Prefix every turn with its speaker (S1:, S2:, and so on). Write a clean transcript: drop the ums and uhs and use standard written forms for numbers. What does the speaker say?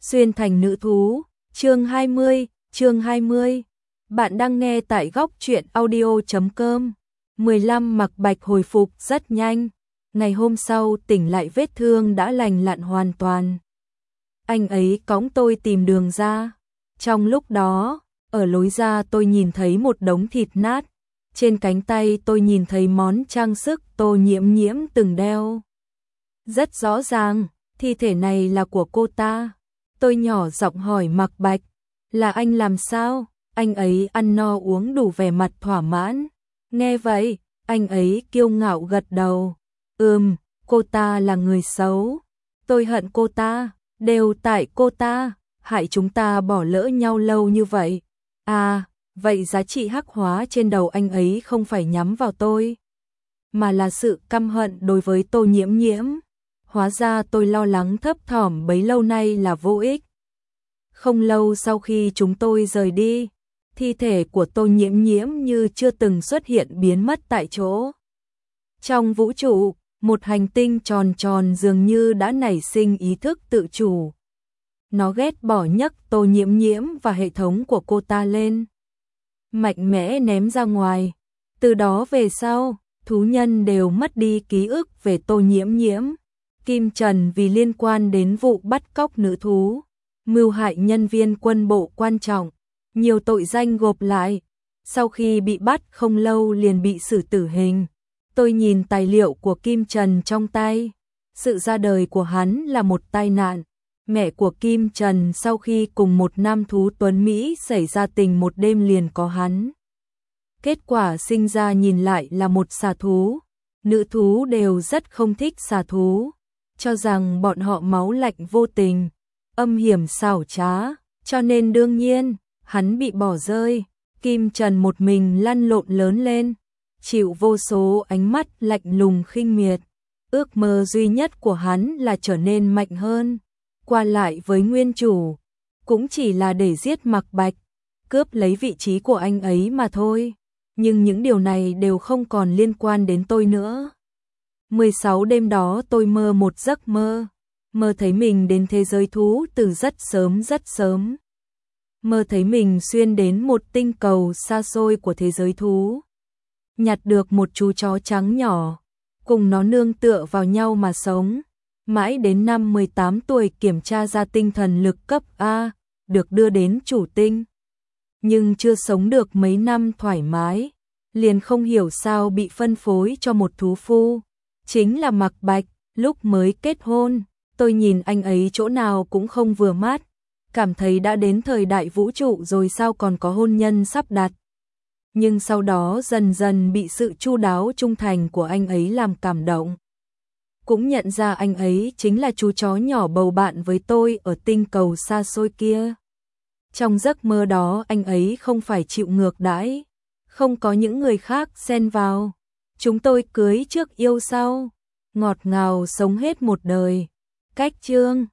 S1: Xuyên thành nữ thú, chương 20. Bạn đang nghe tại góc truyện audio.com. 15 Mạc Bạch hồi phục rất nhanh. Ngày hôm sau tỉnh lại vết thương đã lành lặn hoàn toàn. Anh ấy cõng tôi tìm đường ra. Trong lúc đó, ở lối ra tôi nhìn thấy một đống thịt nát. Trên cánh tay tôi nhìn thấy món trang sức Tô Nhiễm Nhiễm từng đeo. Rất rõ ràng, thi thể này là của cô ta. Tôi nhỏ giọng hỏi Mạc Bạch, là anh làm sao? Anh ấy ăn no uống đủ vẻ mặt thỏa mãn. Nghe vậy, anh ấy kiêu ngạo gật đầu. Cô ta là người xấu. Tôi hận cô ta, đều tại cô ta, hại chúng ta bỏ lỡ nhau lâu như vậy. À, vậy giá trị hắc hóa trên đầu anh ấy không phải nhắm vào tôi, mà là sự căm hận đối với Tô Nhiễm Nhiễm. Hóa ra tôi lo lắng thấp thỏm bấy lâu nay là vô ích. Không lâu sau khi chúng tôi rời đi, thi thể của Tô Nhiễm Nhiễm như chưa từng xuất hiện biến mất tại chỗ. Trong vũ trụ, một hành tinh tròn tròn dường như đã nảy sinh ý thức tự chủ. Nó ghét bỏ nhấc Tô Nhiễm Nhiễm và hệ thống của cô ta lên, mạnh mẽ ném ra ngoài. Từ đó về sau, thú nhân đều mất đi ký ức về Tô Nhiễm Nhiễm. Kim Trần vì liên quan đến vụ bắt cóc nữ thú, mưu hại nhân viên quân bộ quan trọng, nhiều tội danh gộp lại. Sau khi bị bắt không lâu liền bị xử tử hình. Tôi nhìn tài liệu của Kim Trần trong tay. Sự ra đời của hắn là một tai nạn. Mẹ của Kim Trần sau khi cùng một nam thú tuấn Mỹ xảy ra tình một đêm liền có hắn. Kết quả sinh ra nhìn lại là một xà thú. Nữ thú đều rất không thích xà thú, cho rằng bọn họ máu lạnh vô tình, âm hiểm xảo trá, cho nên đương nhiên, hắn bị bỏ rơi. Kim Trần một mình lăn lộn lớn lên, chịu vô số ánh mắt lạnh lùng khinh miệt. Ước mơ duy nhất của hắn là trở nên mạnh hơn, qua lại với nguyên chủ, cũng chỉ là để giết Mạc Bạch, cướp lấy vị trí của anh ấy mà thôi. Nhưng những điều này đều không còn liên quan đến tôi nữa. 16 đêm đó tôi mơ một giấc mơ, mơ thấy mình đến thế giới thú từ rất sớm. Mơ thấy mình xuyên đến một tinh cầu xa xôi của thế giới thú, nhặt được một chú chó trắng nhỏ, cùng nó nương tựa vào nhau mà sống. Mãi đến năm 18 tuổi kiểm tra ra tinh thần lực cấp A, được đưa đến chủ tinh. Nhưng chưa sống được mấy năm thoải mái, liền không hiểu sao bị phân phối cho một thú phu, chính là Mạc Bạch. Lúc mới kết hôn, tôi nhìn anh ấy chỗ nào cũng không vừa mắt, cảm thấy đã đến thời đại vũ trụ rồi sao còn có hôn nhân sắp đặt. Nhưng sau đó dần dần bị sự chu đáo trung thành của anh ấy làm cảm động. Cũng nhận ra anh ấy chính là chú chó nhỏ bầu bạn với tôi ở tinh cầu xa xôi kia. Trong giấc mơ đó anh ấy không phải chịu ngược đãi, không có những người khác xen vào. Chúng tôi cưới trước yêu sau, ngọt ngào sống hết một đời. Cách chương